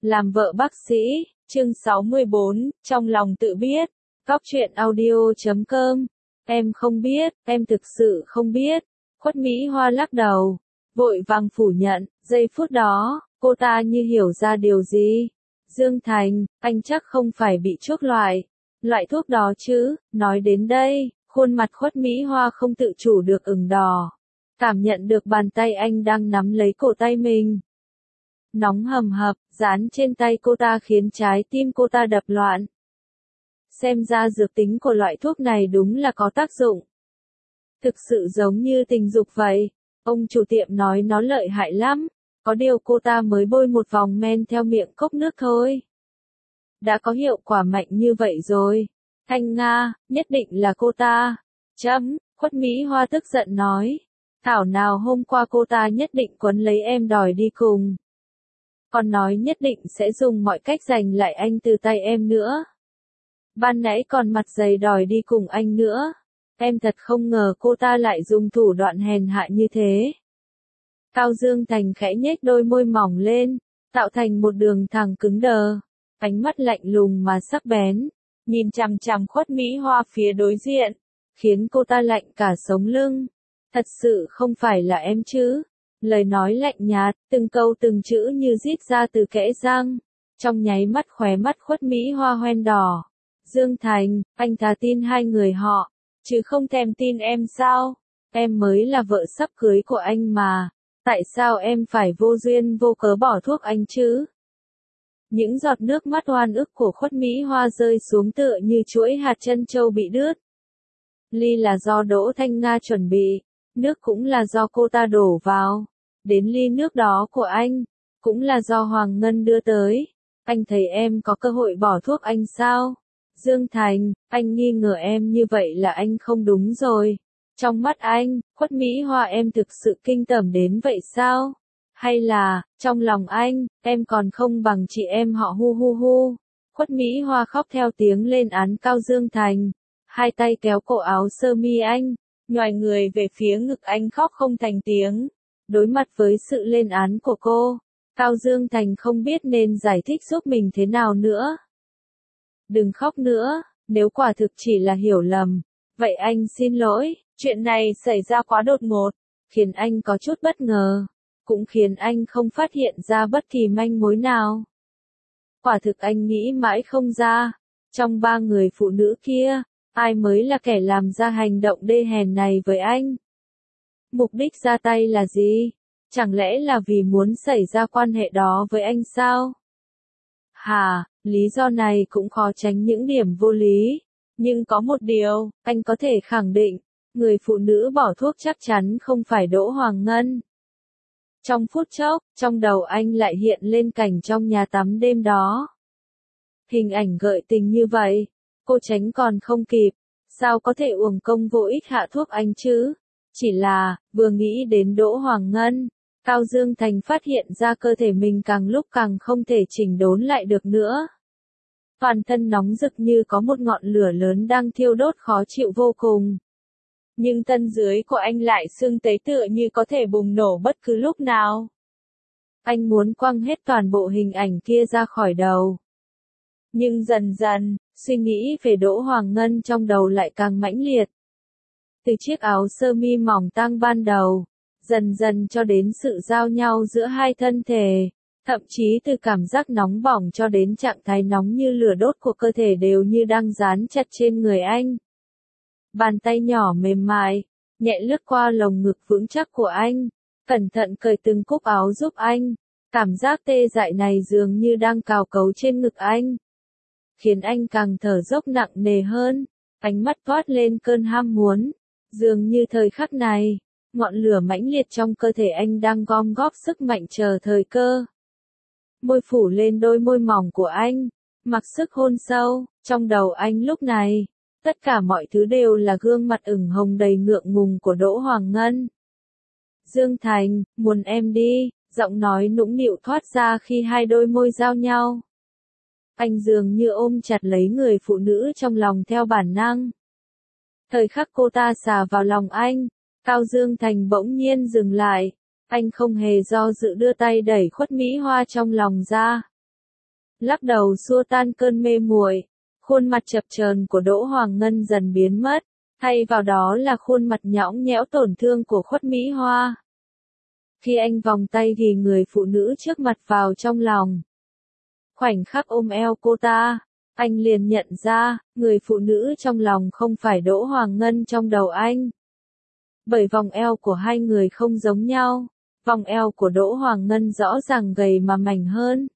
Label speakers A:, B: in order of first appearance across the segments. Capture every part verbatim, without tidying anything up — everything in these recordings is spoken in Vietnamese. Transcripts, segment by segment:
A: Làm vợ bác sĩ, chương sáu mươi bốn, trong lòng tự biết. Góc truyện audio chấm com. Em không biết, em thực sự không biết. Khuất Mỹ Hoa lắc đầu, vội vàng phủ nhận. Giây phút đó, cô ta như hiểu ra điều gì. Dương Thành, anh chắc không phải bị chuốc loại. Loại thuốc đó chứ. Nói đến đây, khuôn mặt Khuất Mỹ Hoa không tự chủ được ửng đỏ. Cảm nhận được bàn tay anh đang nắm lấy cổ tay mình. Nóng hầm hập, dán trên tay cô ta khiến trái tim cô ta đập loạn. Xem ra dược tính của loại thuốc này đúng là có tác dụng. Thực sự giống như tình dục vậy. Ông chủ tiệm nói nó lợi hại lắm. Có điều cô ta mới bôi một vòng men theo miệng cốc nước thôi. Đã có hiệu quả mạnh như vậy rồi. Thanh Nga, nhất định là cô ta. Chấm, Khuất Mỹ Hoa tức giận nói. Thảo nào hôm qua cô ta nhất định quấn lấy em đòi đi cùng. Còn nói nhất định sẽ dùng mọi cách giành lại anh từ tay em nữa. Ban nãy còn mặt dày đòi đi cùng anh nữa. Em thật không ngờ cô ta lại dùng thủ đoạn hèn hạ như thế. Cao Dương Thành khẽ nhếch đôi môi mỏng lên, tạo thành một đường thẳng cứng đờ. Ánh mắt lạnh lùng mà sắc bén, nhìn chằm chằm Khuất Mỹ Hoa phía đối diện, khiến cô ta lạnh cả sống lưng. Thật sự không phải là em chứ? Lời nói lạnh nhạt, từng câu từng chữ như rít ra từ kẽ răng. Trong nháy mắt khóe mắt Khuất Mỹ Hoa hoen đỏ. Dương Thành, anh thà tin hai người họ, chứ không thèm tin em sao? Em mới là vợ sắp cưới của anh mà. Tại sao em phải vô duyên vô cớ bỏ thuốc anh chứ? Những giọt nước mắt oan ức của Khuất Mỹ Hoa rơi xuống tựa như chuỗi hạt trân châu bị đứt. Ly là do Đỗ Thanh Nga chuẩn bị, nước cũng là do cô ta đổ vào. Đến ly nước đó của anh, cũng là do Hoàng Ngân đưa tới. Anh thấy em có cơ hội bỏ thuốc anh sao? Dương Thành, anh nghi ngờ em như vậy là anh không đúng rồi. Trong mắt anh, Khuất Mỹ Hoa em thực sự kinh tởm đến vậy sao? Hay là, trong lòng anh, em còn không bằng chị em họ hu hu hu. Khuất Mỹ Hoa khóc theo tiếng lên án Cao Dương Thành. Hai tay kéo cổ áo sơ mi anh, nhoài người về phía ngực anh khóc không thành tiếng. Đối mặt với sự lên án của cô, Cao Dương Thành không biết nên giải thích giúp mình thế nào nữa. Đừng khóc nữa, nếu quả thực chỉ là hiểu lầm. Vậy anh xin lỗi, chuyện này xảy ra quá đột ngột, khiến anh có chút bất ngờ, cũng khiến anh không phát hiện ra bất kỳ manh mối nào. Quả thực anh nghĩ mãi không ra, trong ba người phụ nữ kia, ai mới là kẻ làm ra hành động đê hèn này với anh? Mục đích ra tay là gì? Chẳng lẽ là vì muốn xảy ra quan hệ đó với anh sao? Hà, lý do này cũng khó tránh những điểm vô lý. Nhưng có một điều, anh có thể khẳng định, người phụ nữ bỏ thuốc chắc chắn không phải Đỗ Hoàng Ngân. Trong phút chốc, trong đầu anh lại hiện lên cảnh trong nhà tắm đêm đó. Hình ảnh gợi tình như vậy, cô tránh còn không kịp, sao có thể uổng công vô ích hạ thuốc anh chứ? Chỉ là, vừa nghĩ đến Đỗ Hoàng Ngân, Cao Dương Thành phát hiện ra cơ thể mình càng lúc càng không thể chỉnh đốn lại được nữa. Toàn thân nóng rực như có một ngọn lửa lớn đang thiêu đốt khó chịu vô cùng. Nhưng thân dưới của anh lại sưng tấy tựa như có thể bùng nổ bất cứ lúc nào. Anh muốn quăng hết toàn bộ hình ảnh kia ra khỏi đầu. Nhưng dần dần, suy nghĩ về Đỗ Hoàng Ngân trong đầu lại càng mãnh liệt. Từ chiếc áo sơ mi mỏng tang ban đầu, dần dần cho đến sự giao nhau giữa hai thân thể. Thậm chí từ cảm giác nóng bỏng cho đến trạng thái nóng như lửa đốt của cơ thể đều như đang dán chặt trên người anh. Bàn tay nhỏ mềm mại, nhẹ lướt qua lồng ngực vững chắc của anh, cẩn thận cởi từng cúc áo giúp anh. Cảm giác tê dại này dường như đang cào cấu trên ngực anh, khiến anh càng thở dốc nặng nề hơn, ánh mắt toát lên cơn ham muốn. Dường như thời khắc này, ngọn lửa mãnh liệt trong cơ thể anh đang gom góp sức mạnh chờ thời cơ. Môi phủ lên đôi môi mỏng của anh, mặc sức hôn sâu, trong đầu anh lúc này, tất cả mọi thứ đều là gương mặt ửng hồng đầy ngượng ngùng của Đỗ Hoàng Ngân. Dương Thành, muốn em đi, giọng nói nũng nịu thoát ra khi hai đôi môi giao nhau. Anh dường như ôm chặt lấy người phụ nữ trong lòng theo bản năng. Thời khắc cô ta xà vào lòng anh, Cao Dương Thành bỗng nhiên dừng lại. Anh không hề do dự đưa tay đẩy Khuất Mỹ Hoa trong lòng ra. lắc đầu xua tan cơn mê muội. Khuôn mặt chập chờn của Đỗ Hoàng Ngân dần biến mất, thay vào đó là khuôn mặt nhõng nhẽo tổn thương của Khuất Mỹ Hoa. Khi anh vòng tay ghì người phụ nữ trước mặt vào trong lòng, khoảnh khắc ôm eo cô ta, anh liền nhận ra, người phụ nữ trong lòng không phải Đỗ Hoàng Ngân trong đầu anh. Bởi vòng eo của hai người không giống nhau, vòng eo của Đỗ Hoàng Ngân rõ ràng gầy mà mảnh hơn.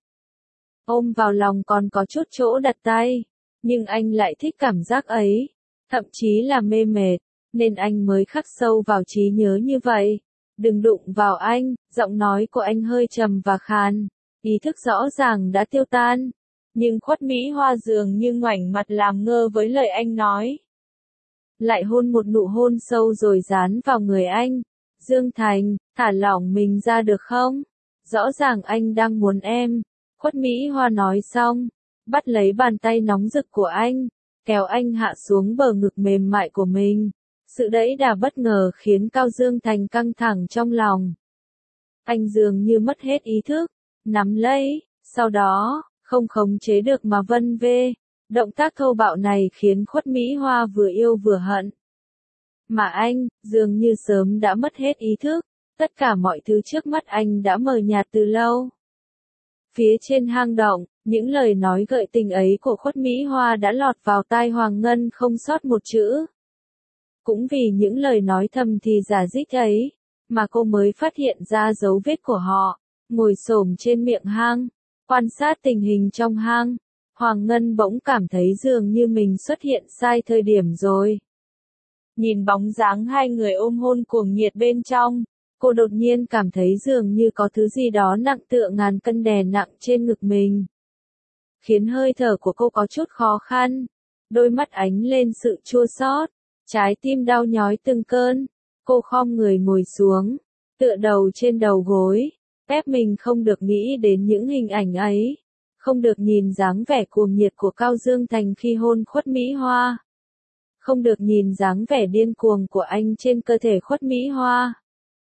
A: Ôm vào lòng còn có chút chỗ đặt tay, nhưng anh lại thích cảm giác ấy, thậm chí là mê mệt, nên anh mới khắc sâu vào trí nhớ như vậy. Đừng đụng vào anh, giọng nói của anh hơi trầm và khàn, ý thức rõ ràng đã tiêu tan, nhưng Khuất Mỹ Hoa dường như ngoảnh mặt làm ngơ với lời anh nói. Lại hôn một nụ hôn sâu rồi dán vào người anh. Dương Thành, thả lỏng mình ra được không? Rõ ràng anh đang muốn em. Khuất Mỹ Hoa nói xong, bắt lấy bàn tay nóng rực của anh, kéo anh hạ xuống bờ ngực mềm mại của mình. Sự đẩy đà bất ngờ khiến Cao Dương Thành căng thẳng trong lòng. Anh dường như mất hết ý thức, nắm lấy, sau đó, không khống chế được mà vân vê. Động tác thô bạo này khiến Khuất Mỹ Hoa vừa yêu vừa hận. Mà anh, dường như sớm đã mất hết ý thức, tất cả mọi thứ trước mắt anh đã mờ nhạt từ lâu. Phía trên hang động, những lời nói gợi tình ấy của Khuất Mỹ Hoa đã lọt vào tai Hoàng Ngân không sót một chữ. Cũng vì những lời nói thầm thì giả dích ấy, mà cô mới phát hiện ra dấu vết của họ, ngồi xổm trên miệng hang, quan sát tình hình trong hang. Hoàng Ngân bỗng cảm thấy dường như mình xuất hiện sai thời điểm rồi. Nhìn bóng dáng hai người ôm hôn cuồng nhiệt bên trong, cô đột nhiên cảm thấy dường như có thứ gì đó nặng tựa ngàn cân đè nặng trên ngực mình. Khiến hơi thở của cô có chút khó khăn, đôi mắt ánh lên sự chua xót, trái tim đau nhói từng cơn. Cô khom người ngồi xuống, tựa đầu trên đầu gối, ép mình không được nghĩ đến những hình ảnh ấy. Không được nhìn dáng vẻ cuồng nhiệt của Cao Dương Thành khi hôn Khuất Mỹ Hoa. Không được nhìn dáng vẻ điên cuồng của anh trên cơ thể Khuất Mỹ Hoa.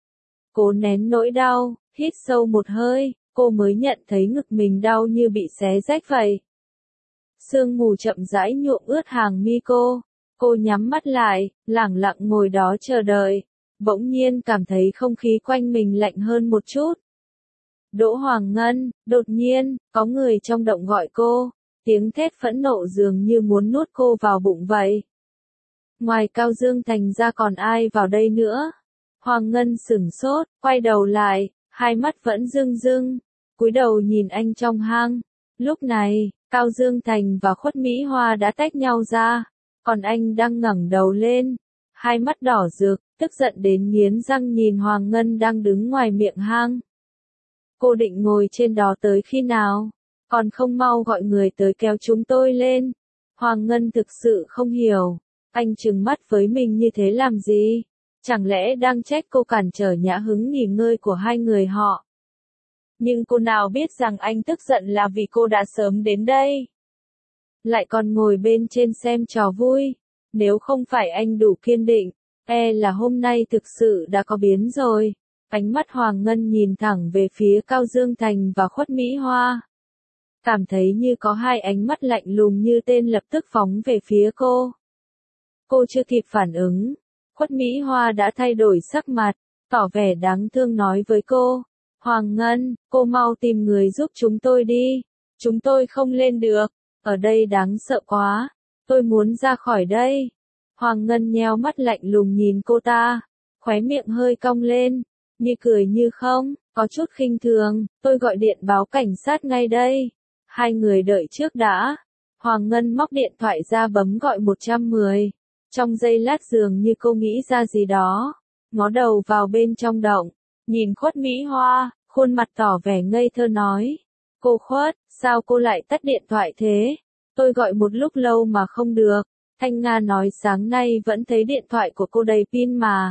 A: Cố nén nỗi đau, hít sâu một hơi, cô mới nhận thấy ngực mình đau như bị xé rách vậy. Sương mù chậm rãi nhuộm ướt hàng mi cô. Cô nhắm mắt lại, lẳng lặng ngồi đó chờ đợi. Bỗng nhiên cảm thấy không khí quanh mình lạnh hơn một chút. Đỗ Hoàng Ngân, đột nhiên, có người trong động gọi cô, tiếng thét phẫn nộ dường như muốn nuốt cô vào bụng vậy. Ngoài Cao Dương Thành ra còn ai vào đây nữa? Hoàng Ngân sửng sốt, quay đầu lại, hai mắt vẫn rưng rưng, cúi đầu nhìn anh trong hang. Lúc này, Cao Dương Thành và Khuất Mỹ Hoa đã tách nhau ra, còn anh đang ngẩng đầu lên, hai mắt đỏ rực, tức giận đến nghiến răng nhìn Hoàng Ngân đang đứng ngoài miệng hang. Cô định ngồi trên đó tới khi nào? Còn không mau gọi người tới kéo chúng tôi lên. Hoàng Ngân thực sự không hiểu. Anh trừng mắt với mình như thế làm gì? Chẳng lẽ đang trách cô cản trở nhã hứng nghỉ ngơi của hai người họ? Nhưng cô nào biết rằng anh tức giận là vì cô đã sớm đến đây. Lại còn ngồi bên trên xem trò vui. Nếu không phải anh đủ kiên định, e là hôm nay thực sự đã có biến rồi. Ánh mắt Hoàng Ngân nhìn thẳng về phía Cao Dương Thành và Khuất Mỹ Hoa. Cảm thấy như có hai ánh mắt lạnh lùng như tên lập tức phóng về phía cô. Cô chưa kịp phản ứng, Khuất Mỹ Hoa đã thay đổi sắc mặt, tỏ vẻ đáng thương nói với cô. Hoàng Ngân, cô mau tìm người giúp chúng tôi đi. Chúng tôi không lên được, ở đây đáng sợ quá, tôi muốn ra khỏi đây. Hoàng Ngân nheo mắt lạnh lùng nhìn cô ta, khóe miệng hơi cong lên. Như cười như không, có chút khinh thường, tôi gọi điện báo cảnh sát ngay đây. Hai người đợi trước đã. Hoàng Ngân móc điện thoại ra bấm gọi một một không. Trong giây lát dường như cô nghĩ ra gì đó. Ngó đầu vào bên trong động, nhìn Khuất Mỹ Hoa, khuôn mặt tỏ vẻ ngây thơ nói. Cô Khuất, sao cô lại tắt điện thoại thế? Tôi gọi một lúc lâu mà không được. Thanh Nga nói sáng nay vẫn thấy điện thoại của cô đầy pin mà.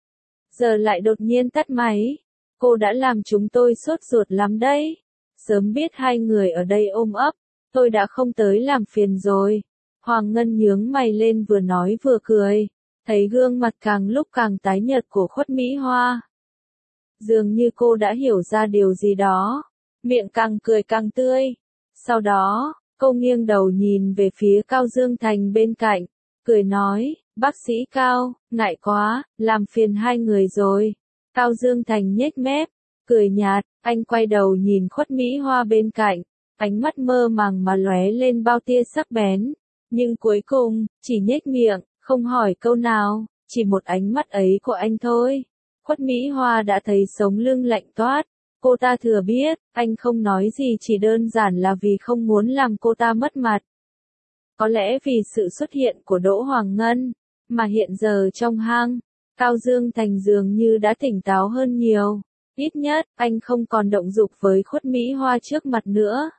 A: Giờ lại đột nhiên tắt máy. Cô đã làm chúng tôi sốt ruột lắm đấy. Sớm biết hai người ở đây ôm ấp, tôi đã không tới làm phiền rồi. Hoàng Ngân nhướng mày lên vừa nói vừa cười. Thấy gương mặt càng lúc càng tái nhợt của Khuất Mỹ Hoa. Dường như cô đã hiểu ra điều gì đó. Miệng càng cười càng tươi. Sau đó, cô nghiêng đầu nhìn về phía Cao Dương Thành bên cạnh, cười nói, bác sĩ Cao, ngại quá, làm phiền hai người rồi. Cao Dương Thành nhếch mép, cười nhạt, anh quay đầu nhìn Khuất Mỹ Hoa bên cạnh, ánh mắt mơ màng mà lóe lên bao tia sắc bén, nhưng cuối cùng, chỉ nhếch miệng, không hỏi câu nào, chỉ một ánh mắt ấy của anh thôi. Khuất Mỹ Hoa đã thấy sống lưng lạnh toát, cô ta thừa biết, anh không nói gì chỉ đơn giản là vì không muốn làm cô ta mất mặt. Có lẽ vì sự xuất hiện của Đỗ Hoàng Ngân, mà hiện giờ trong hang, Cao Dương Thành dường như đã tỉnh táo hơn nhiều, ít nhất, anh không còn động dục với Khuất Mỹ Hoa trước mặt nữa.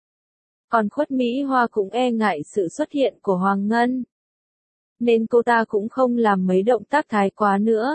A: Còn Khuất Mỹ Hoa cũng e ngại sự xuất hiện của Hoàng Ngân, nên cô ta cũng không làm mấy động tác thái quá nữa.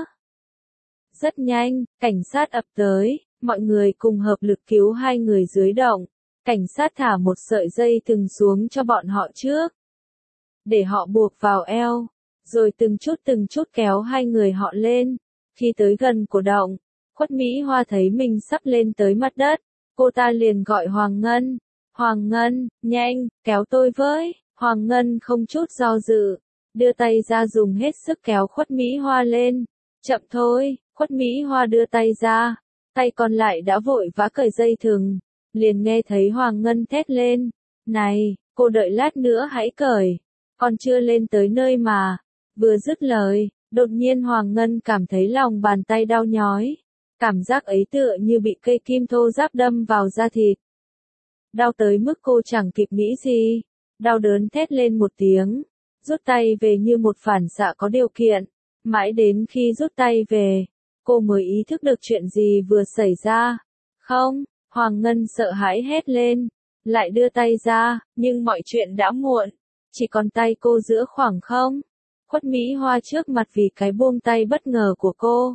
A: Rất nhanh, cảnh sát ập tới, mọi người cùng hợp lực cứu hai người dưới động. Cảnh sát thả một sợi dây thừng xuống cho bọn họ trước, để họ buộc vào eo, rồi từng chút từng chút kéo hai người họ lên. Khi tới gần cổ động, Khuất Mỹ Hoa thấy mình sắp lên tới mặt đất, cô ta liền gọi Hoàng Ngân. Hoàng Ngân, nhanh, kéo tôi với. Hoàng Ngân không chút do dự, đưa tay ra dùng hết sức kéo Khuất Mỹ Hoa lên. Chậm thôi, Khuất Mỹ Hoa đưa tay ra, tay còn lại đã vội vã cởi dây thừng, liền nghe thấy Hoàng Ngân thét lên. Này, cô đợi lát nữa hãy cởi, còn chưa lên tới nơi mà. Vừa dứt lời, đột nhiên Hoàng Ngân cảm thấy lòng bàn tay đau nhói. Cảm giác ấy tựa như bị cây kim thô ráp đâm vào da thịt. Đau tới mức cô chẳng kịp nghĩ gì, đau đớn thét lên một tiếng, rút tay về như một phản xạ có điều kiện. Mãi đến khi rút tay về, cô mới ý thức được chuyện gì vừa xảy ra. Không, Hoàng Ngân sợ hãi hét lên, lại đưa tay ra, nhưng mọi chuyện đã muộn, chỉ còn tay cô giữa khoảng không. Khuất Mỹ Hoa trước mặt vì cái buông tay bất ngờ của cô,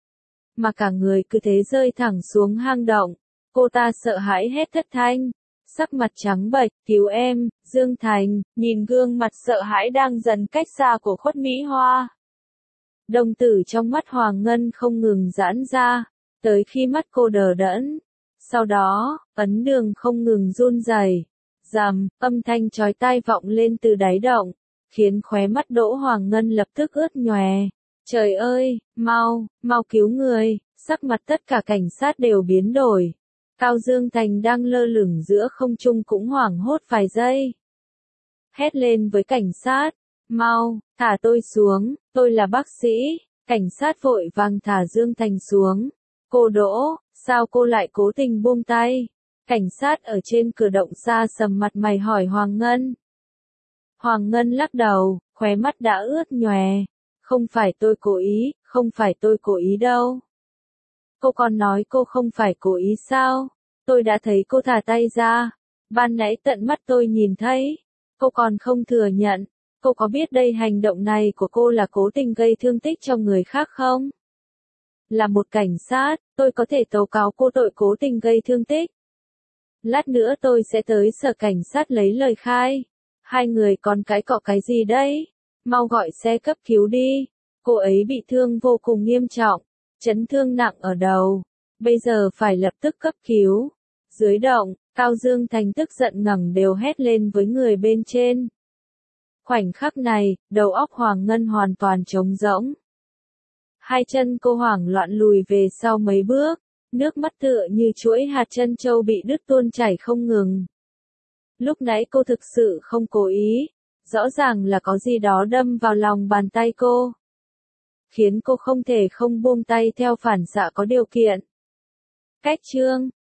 A: mà cả người cứ thế rơi thẳng xuống hang động. Cô ta sợ hãi hét thất thanh, sắc mặt trắng bệch, cứu em. Dương Thành nhìn gương mặt sợ hãi đang dần cách xa của Khuất Mỹ Hoa. Đồng tử trong mắt Hoàng Ngân không ngừng giãn ra, tới khi mắt cô đờ đẫn. Sau đó, ấn đường không ngừng run rẩy. Rầm, âm thanh chói tai vọng lên từ đáy động, khiến khóe mắt Đỗ Hoàng Ngân lập tức ướt nhòe. Trời ơi, mau, mau cứu người. Sắc mặt tất cả cảnh sát đều biến đổi. Cao Dương Thành đang lơ lửng giữa không trung cũng hoảng hốt vài giây. Hét lên với cảnh sát, mau, thả tôi xuống, tôi là bác sĩ. Cảnh sát vội vàng thả Dương Thành xuống. Cô Đỗ, sao cô lại cố tình buông tay? Cảnh sát ở trên cửa động xa sầm mặt mày hỏi Hoàng Ngân. Hoàng Ngân lắc đầu, khóe mắt đã ướt nhòe. Không phải tôi cố ý, không phải tôi cố ý đâu. Cô còn nói cô không phải cố ý sao? Tôi đã thấy cô thả tay ra. Ban nãy tận mắt tôi nhìn thấy. Cô còn không thừa nhận. Cô có biết đây hành động này của cô là cố tình gây thương tích cho người khác không? Là một cảnh sát, tôi có thể tố cáo cô tội cố tình gây thương tích. Lát nữa tôi sẽ tới sở cảnh sát lấy lời khai. Hai người còn cãi cọ cái gì đấy? Mau gọi xe cấp cứu đi. Cô ấy bị thương vô cùng nghiêm trọng, chấn thương nặng ở đầu. Bây giờ phải lập tức cấp cứu. Dưới động, Cao Dương Thành tức giận ngẩng đều hét lên với người bên trên. Khoảnh khắc này, đầu óc Hoàng Ngân hoàn toàn trống rỗng. Hai chân cô hoảng loạn lùi về sau mấy bước, nước mắt tựa như chuỗi hạt trân châu bị đứt tuôn chảy không ngừng. Lúc nãy cô thực sự không cố ý, rõ ràng là có gì đó đâm vào lòng bàn tay cô, khiến cô không thể không buông tay theo phản xạ có điều kiện. Cách chương